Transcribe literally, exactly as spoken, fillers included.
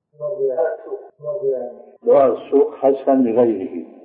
多少数还算这个语